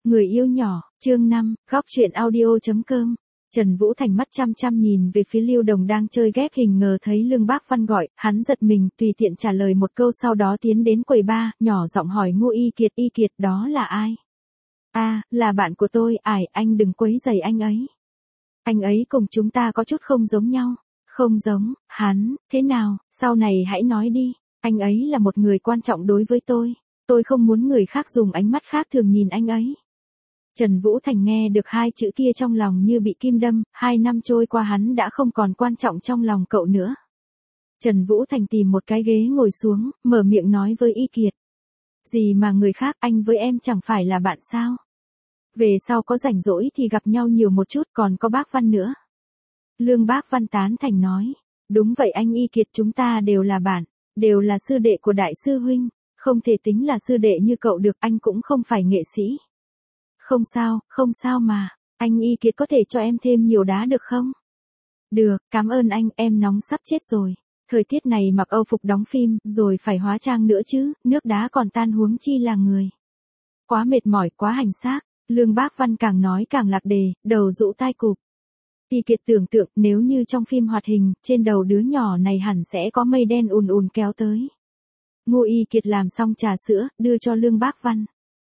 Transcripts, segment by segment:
Người yêu nhỏ, chương 5, góc truyện audio.com. Trần Vũ Thành mắt chăm chăm nhìn về phía Lưu Đồng đang chơi ghép hình, ngờ thấy Lương Bác Văn gọi, hắn giật mình, tùy tiện trả lời một câu, sau đó tiến đến quầy bar, nhỏ giọng hỏi Ngô Y Kiệt, đó là ai? Là bạn của tôi, anh đừng quấy rầy anh ấy. Anh ấy cùng chúng ta có chút không giống nhau. Không giống, hắn, thế nào, sau này hãy nói đi, anh ấy là một người quan trọng đối với tôi không muốn người khác dùng ánh mắt khác thường nhìn anh ấy. Trần Vũ Thành nghe được hai chữ kia trong lòng như bị kim đâm, 2 năm trôi qua hắn đã không còn quan trọng trong lòng cậu nữa. Trần Vũ Thành tìm một cái ghế ngồi xuống, mở miệng nói với Y Kiệt. Gì mà người khác, anh với em chẳng phải là bạn sao? Về sau có rảnh rỗi thì gặp nhau nhiều một chút, còn có bác Văn nữa. Lương Bác Văn tán thành nói. Đúng vậy anh Y Kiệt, chúng ta đều là bạn, đều là sư đệ của đại sư huynh, không thể tính là sư đệ như cậu được, anh cũng không phải nghệ sĩ. Không sao mà, anh Y Kiệt có thể cho em thêm nhiều đá được không? Được, cảm ơn anh, em nóng sắp chết rồi. Thời tiết này mặc Âu phục đóng phim, rồi phải hóa trang nữa chứ, nước đá còn tan huống chi là người. Quá mệt mỏi, quá hành xác. Lương Bác Văn càng nói càng lạc đề, đầu rũ tai cụp. Y Kiệt tưởng tượng nếu như trong phim hoạt hình, trên đầu đứa nhỏ này hẳn sẽ có mây đen ùn ùn kéo tới. Ngô Y Kiệt làm xong trà sữa, đưa cho Lương Bác Văn.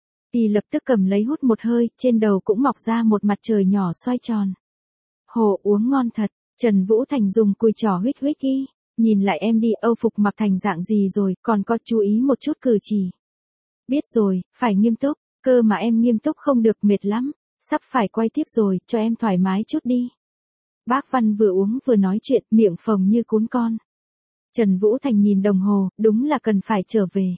Y lập tức cầm lấy hút một hơi, trên đầu cũng mọc ra một mặt trời nhỏ xoay tròn. Hồ, uống ngon thật. Trần Vũ Thành dùng cùi trỏ huých Y. Nhìn lại em đi, Âu phục mặc thành dạng gì rồi, còn có chú ý một chút cử chỉ. Biết rồi, phải nghiêm túc, cơ mà em nghiêm túc không được, mệt lắm. Sắp phải quay tiếp rồi, cho em thoải mái chút đi. Bác Văn vừa uống vừa nói chuyện, miệng phồng như cún con. Trần Vũ Thành nhìn đồng hồ, đúng là cần phải trở về.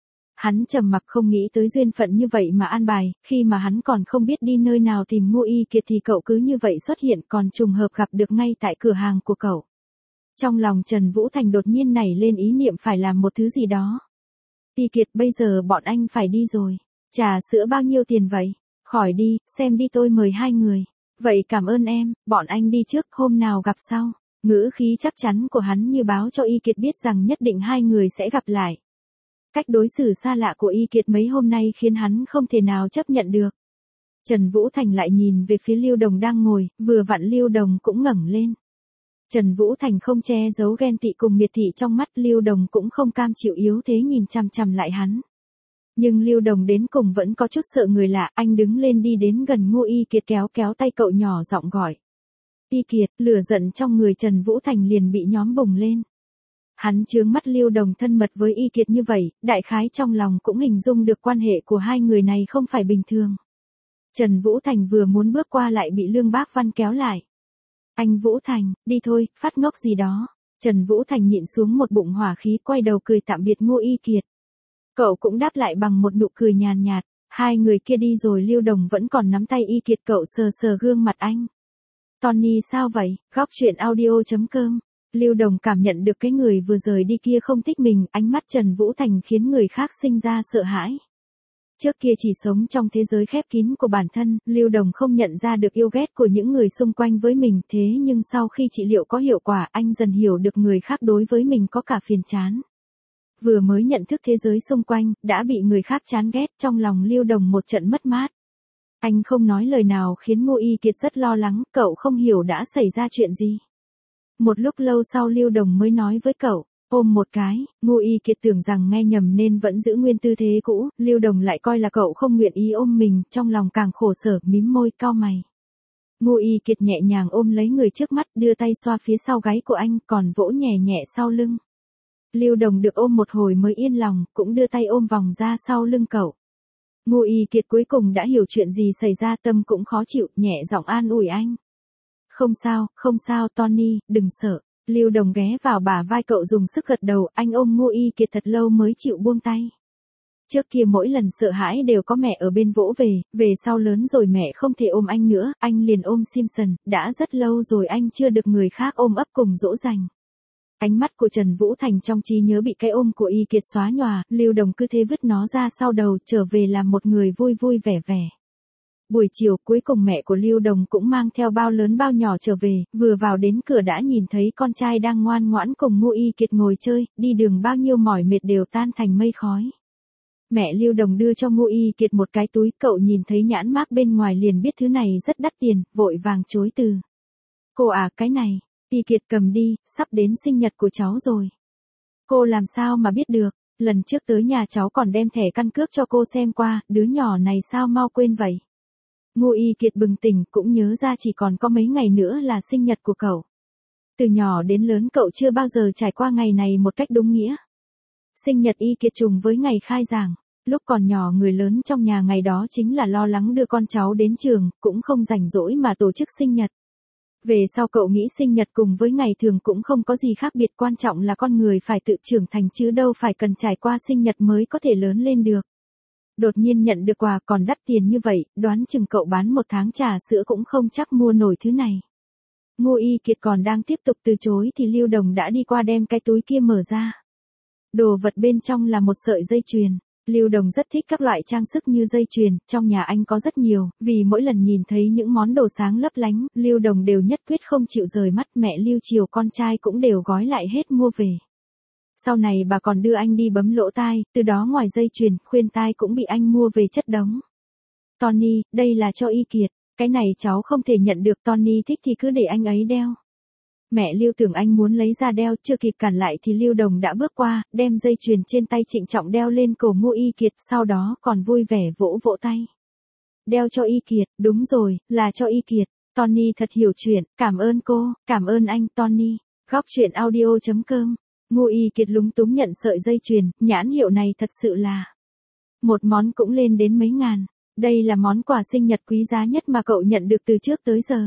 Hắn trầm mặc, không nghĩ tới duyên phận như vậy mà an bài, khi mà hắn còn không biết đi nơi nào tìm Ngô Y Kiệt thì cậu cứ như vậy xuất hiện, còn trùng hợp gặp được ngay tại cửa hàng của cậu. Trong lòng Trần Vũ Thành đột nhiên nảy lên ý niệm phải làm một thứ gì đó. Y Kiệt, bây giờ bọn anh phải đi rồi. Trà sữa bao nhiêu tiền vậy? Khỏi đi, xem đi, tôi mời 2 người. Vậy cảm ơn em, bọn anh đi trước, hôm nào gặp sau. Ngữ khí chắc chắn của hắn như báo cho Y Kiệt biết rằng nhất định 2 người sẽ gặp lại. Cách đối xử xa lạ của Y Kiệt mấy hôm nay khiến hắn không thể nào chấp nhận được. Trần Vũ Thành lại nhìn về phía Lưu Đồng đang ngồi, vừa vặn Lưu Đồng cũng ngẩng lên. Trần Vũ Thành không che giấu ghen tị cùng miệt thị trong mắt, Lưu Đồng cũng không cam chịu yếu thế nhìn chằm chằm lại hắn. Nhưng Lưu Đồng đến cùng vẫn có chút sợ người lạ, anh đứng lên đi đến gần Ngô Y Kiệt, kéo tay cậu, nhỏ giọng gọi. Y Kiệt, lửa giận trong người Trần Vũ Thành liền bị nhóm bùng lên. Hắn chướng mắt Lưu Đồng thân mật với Y Kiệt như vậy, đại khái trong lòng cũng hình dung được quan hệ của hai người này không phải bình thường. Trần Vũ Thành vừa muốn bước qua lại bị Lương Bác Văn kéo lại. Anh Vũ Thành, đi thôi, phát ngốc gì đó. Trần Vũ Thành nhịn xuống một bụng hỏa khí, quay đầu cười tạm biệt Ngô Y Kiệt. Cậu cũng đáp lại bằng một nụ cười nhàn nhạt. Hai người kia đi rồi, Lưu Đồng vẫn còn nắm tay Y Kiệt, cậu sờ gương mặt anh. Tony sao vậy? Góc truyện audio.com. Lưu Đồng cảm nhận được cái người vừa rời đi kia không thích mình, ánh mắt Trần Vũ Thành khiến người khác sinh ra sợ hãi. Trước kia chỉ sống trong thế giới khép kín của bản thân, Lưu Đồng không nhận ra được yêu ghét của những người xung quanh với mình, thế nhưng sau khi trị liệu có hiệu quả, anh dần hiểu được người khác đối với mình có cả phiền chán. Vừa mới nhận thức thế giới xung quanh, đã bị người khác chán ghét, trong lòng Lưu Đồng một trận mất mát. Anh không nói lời nào khiến Ngô Y Kiệt rất lo lắng, cậu không hiểu đã xảy ra chuyện gì. Một lúc lâu sau Lưu Đồng mới nói với cậu, ôm một cái. Ngô Y Kiệt tưởng rằng nghe nhầm nên vẫn giữ nguyên tư thế cũ, Lưu Đồng lại coi là cậu không nguyện ý ôm mình, trong lòng càng khổ sở, mím môi, cau mày. Ngô Y Kiệt nhẹ nhàng ôm lấy người trước mắt, đưa tay xoa phía sau gáy của anh, còn vỗ nhẹ nhẹ sau lưng. Lưu Đồng được ôm một hồi mới yên lòng, cũng đưa tay ôm vòng ra sau lưng cậu. Ngô Y Kiệt cuối cùng đã hiểu chuyện gì xảy ra, tâm cũng khó chịu, nhẹ giọng an ủi anh. Không sao Tony, đừng sợ. Lưu Đồng ghé vào bả vai cậu dùng sức gật đầu, anh ôm Ngô Y Kiệt thật lâu mới chịu buông tay. Trước kia mỗi lần sợ hãi đều có mẹ ở bên vỗ về sau lớn rồi mẹ không thể ôm anh nữa, anh liền ôm Simpson, đã rất lâu rồi anh chưa được người khác ôm ấp cùng dỗ dành. Ánh mắt của Trần Vũ Thành trong trí nhớ bị cái ôm của Y Kiệt xóa nhòa, Lưu Đồng cứ thế vứt nó ra sau đầu, trở về làm một người vui vui vẻ vẻ. Buổi chiều cuối cùng mẹ của Lưu Đồng cũng mang theo bao lớn bao nhỏ trở về, vừa vào đến cửa đã nhìn thấy con trai đang ngoan ngoãn cùng Ngô Y Kiệt ngồi chơi, đi đường bao nhiêu mỏi mệt đều tan thành mây khói. Mẹ Lưu Đồng đưa cho Ngô Y Kiệt một cái túi, cậu nhìn thấy nhãn mác bên ngoài liền biết thứ này rất đắt tiền, vội vàng chối từ. Cô à, cái này, Y Kiệt cầm đi, sắp đến sinh nhật của cháu rồi. Cô làm sao mà biết được, lần trước tới nhà cháu còn đem thẻ căn cước cho cô xem qua, đứa nhỏ này sao mau quên vậy. Ngô Y Kiệt bừng tỉnh, cũng nhớ ra chỉ còn có mấy ngày nữa là sinh nhật của cậu. Từ nhỏ đến lớn cậu chưa bao giờ trải qua ngày này một cách đúng nghĩa. Sinh nhật Y Kiệt trùng với ngày khai giảng. Lúc còn nhỏ người lớn trong nhà ngày đó chính là lo lắng đưa con cháu đến trường, cũng không rảnh rỗi mà tổ chức sinh nhật. Về sau cậu nghĩ sinh nhật cùng với ngày thường cũng không có gì khác biệt, quan trọng là con người phải tự trưởng thành chứ đâu phải cần trải qua sinh nhật mới có thể lớn lên được. Đột nhiên nhận được quà còn đắt tiền như vậy, đoán chừng cậu bán một tháng trà sữa cũng không chắc mua nổi thứ này. Ngô Y Kiệt còn đang tiếp tục từ chối thì Lưu Đồng đã đi qua đem cái túi kia mở ra. Đồ vật bên trong là một sợi dây chuyền. Lưu Đồng rất thích các loại trang sức như dây chuyền, trong nhà anh có rất nhiều, vì mỗi lần nhìn thấy những món đồ sáng lấp lánh, Lưu Đồng đều nhất quyết không chịu rời mắt, mẹ Lưu chiều con trai cũng đều gói lại hết mua về. Sau này bà còn đưa anh đi bấm lỗ tai, từ đó ngoài dây chuyền, khuyên tai cũng bị anh mua về chất đống. Tony, đây là cho Y Kiệt, cái này cháu không thể nhận được, Tony thích thì cứ để anh ấy đeo. Mẹ Lưu tưởng anh muốn lấy ra đeo, chưa kịp cản lại thì Lưu Đồng đã bước qua, đem dây chuyền trên tay trịnh trọng đeo lên cổ Ngô Y Kiệt, sau đó còn vui vẻ vỗ vỗ tay. Đeo cho Y Kiệt, đúng rồi, là cho Y Kiệt. Tony thật hiểu chuyện, cảm ơn cô, cảm ơn anh Tony. Góc truyện audio.com. Ngô Y Kiệt lúng túng nhận sợi dây chuyền, nhãn hiệu này thật sự là một món cũng lên đến mấy ngàn. Đây là món quà sinh nhật quý giá nhất mà cậu nhận được từ trước tới giờ.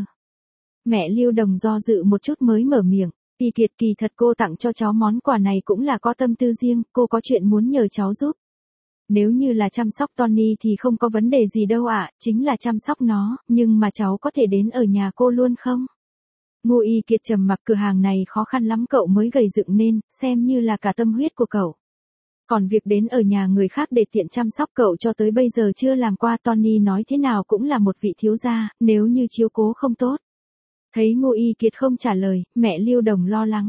Mẹ Lưu Đồng do dự một chút mới mở miệng. Y Kiệt, kỳ thật cô tặng cho cháu món quà này cũng là có tâm tư riêng, cô có chuyện muốn nhờ cháu giúp. Nếu như là chăm sóc Tony thì không có vấn đề gì đâu ạ, chính là chăm sóc nó, nhưng mà cháu có thể đến ở nhà cô luôn không? Ngô Y Kiệt trầm mặc, cửa hàng này khó khăn lắm cậu mới gầy dựng nên, xem như là cả tâm huyết của cậu. Còn việc đến ở nhà người khác để tiện chăm sóc cậu cho tới bây giờ chưa làm qua, Tony nói thế nào cũng là một vị thiếu gia, nếu như chiếu cố không tốt. Thấy Ngô Y Kiệt không trả lời, mẹ Lưu Đồng lo lắng.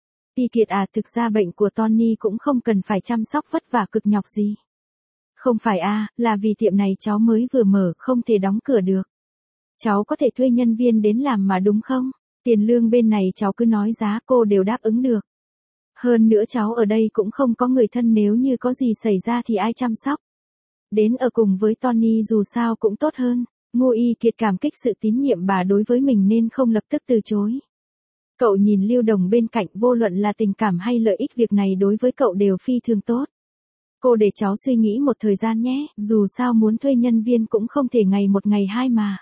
Y Kiệt à, thực ra bệnh của Tony cũng không cần phải chăm sóc vất vả cực nhọc gì. Không phải à, là vì tiệm này cháu mới vừa mở, không thể đóng cửa được. Cháu có thể thuê nhân viên đến làm mà đúng không? Tiền lương bên này cháu cứ nói giá, cô đều đáp ứng được. Hơn nữa cháu ở đây cũng không có người thân, nếu như có gì xảy ra thì ai chăm sóc. Đến ở cùng với Tony dù sao cũng tốt hơn. Ngô Y Kiệt cảm kích sự tín nhiệm bà đối với mình nên không lập tức từ chối. Cậu nhìn Lưu Đồng bên cạnh, vô luận là tình cảm hay lợi ích việc này đối với cậu đều phi thường tốt. Cô để cháu suy nghĩ một thời gian nhé, dù sao muốn thuê nhân viên cũng không thể ngày một ngày hai mà.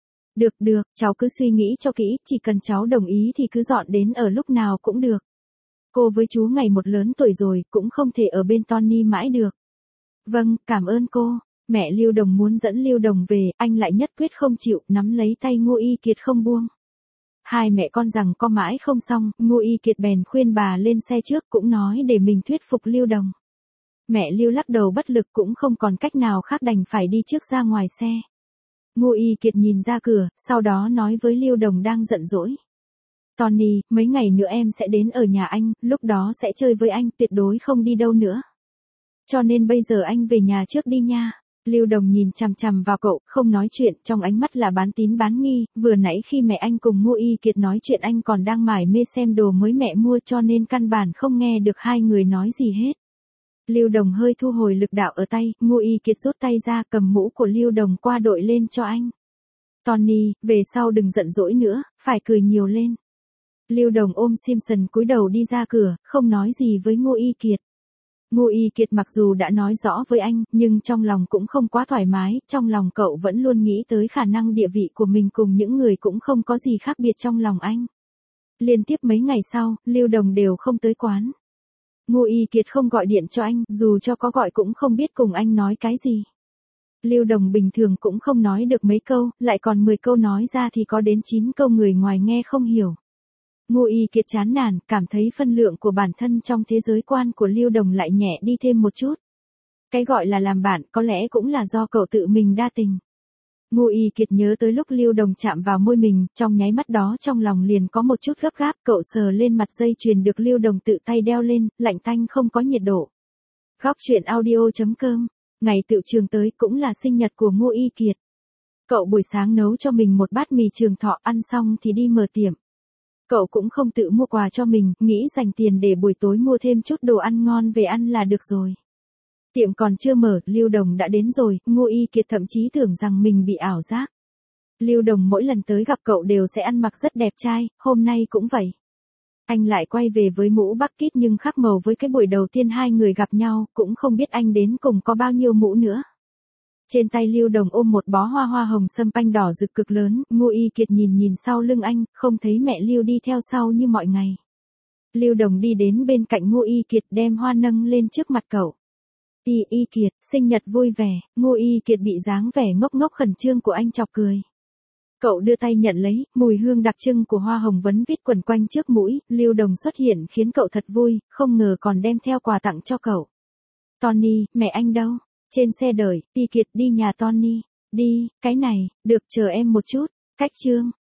Được, cháu cứ suy nghĩ cho kỹ, chỉ cần cháu đồng ý thì cứ dọn đến ở lúc nào cũng được. Cô với chú ngày một lớn tuổi rồi, cũng không thể ở bên Tony mãi được. Vâng, cảm ơn cô. Mẹ Lưu Đồng muốn dẫn Lưu Đồng về, anh lại nhất quyết không chịu, nắm lấy tay Ngô Y Kiệt không buông. Hai mẹ con rằng co mãi không xong, Ngô Y Kiệt bèn khuyên bà lên xe trước, cũng nói để mình thuyết phục Lưu Đồng. Mẹ Lưu lắc đầu bất lực, cũng không còn cách nào khác đành phải đi trước ra ngoài xe. Ngô Y Kiệt nhìn ra cửa, sau đó nói với Lưu Đồng đang giận dỗi. Tony, mấy ngày nữa em sẽ đến ở nhà anh, lúc đó sẽ chơi với anh, tuyệt đối không đi đâu nữa. Cho nên bây giờ anh về nhà trước đi nha. Lưu Đồng nhìn chằm chằm vào cậu, không nói chuyện, trong ánh mắt là bán tín bán nghi, vừa nãy khi mẹ anh cùng Ngô Y Kiệt nói chuyện anh còn đang mải mê xem đồ mới mẹ mua cho nên căn bản không nghe được hai người nói gì hết. Lưu Đồng hơi thu hồi lực đạo ở tay, Ngô Y Kiệt rút tay ra cầm mũ của Lưu Đồng qua đội lên cho anh. Tony, về sau đừng giận dỗi nữa, phải cười nhiều lên. Lưu Đồng ôm Simpson cúi đầu đi ra cửa, không nói gì với Ngô Y Kiệt. Ngô Y Kiệt mặc dù đã nói rõ với anh, nhưng trong lòng cũng không quá thoải mái, trong lòng cậu vẫn luôn nghĩ tới khả năng địa vị của mình cùng những người cũng không có gì khác biệt trong lòng anh. Liên tiếp mấy ngày sau, Lưu Đồng đều không tới quán. Ngô Y Kiệt không gọi điện cho anh, dù cho có gọi cũng không biết cùng anh nói cái gì. Lưu Đồng bình thường cũng không nói được mấy câu, lại còn 10 câu nói ra thì có đến 9 câu người ngoài nghe không hiểu. Ngô Y Kiệt chán nản, cảm thấy phân lượng của bản thân trong thế giới quan của Lưu Đồng lại nhẹ đi thêm một chút. Cái gọi là làm bạn có lẽ cũng là do cậu tự mình đa tình. Ngô Y Kiệt nhớ tới lúc Lưu Đồng chạm vào môi mình, trong nháy mắt đó trong lòng liền có một chút gấp gáp, cậu sờ lên mặt dây chuyền được Lưu Đồng tự tay đeo lên, lạnh tanh không có nhiệt độ. Góc truyện audio.com Ngày tựu trường tới cũng là sinh nhật của Ngô Y Kiệt. Cậu buổi sáng nấu cho mình một bát mì trường thọ, ăn xong thì đi mở tiệm. Cậu cũng không tự mua quà cho mình, nghĩ dành tiền để buổi tối mua thêm chút đồ ăn ngon về ăn là được rồi. Tiệm còn chưa mở, Lưu Đồng đã đến rồi, Ngô Y Kiệt thậm chí tưởng rằng mình bị ảo giác. Lưu Đồng mỗi lần tới gặp cậu đều sẽ ăn mặc rất đẹp trai, hôm nay cũng vậy. Anh lại quay về với mũ bucket nhưng khác màu với cái buổi đầu tiên hai người gặp nhau, cũng không biết anh đến cùng có bao nhiêu mũ nữa. Trên tay Lưu Đồng ôm một bó hoa hoa hồng sâm panh đỏ rực cực lớn, Ngô Y Kiệt nhìn sau lưng anh, không thấy mẹ Lưu đi theo sau như mọi ngày. Lưu Đồng đi đến bên cạnh Ngô Y Kiệt đem hoa nâng lên trước mặt cậu. Y Kiệt, sinh nhật vui vẻ, Ngô Y Kiệt bị dáng vẻ ngốc ngốc khẩn trương của anh chọc cười. Cậu đưa tay nhận lấy, mùi hương đặc trưng của hoa hồng vấn vít quẩn quanh trước mũi, Lưu Đồng xuất hiện khiến cậu thật vui, không ngờ còn đem theo quà tặng cho cậu. Tony, mẹ anh đâu? Trên xe đợi, Y Kiệt đi nhà Tony. Đi, cái này, được chờ em một chút. Cách Trương,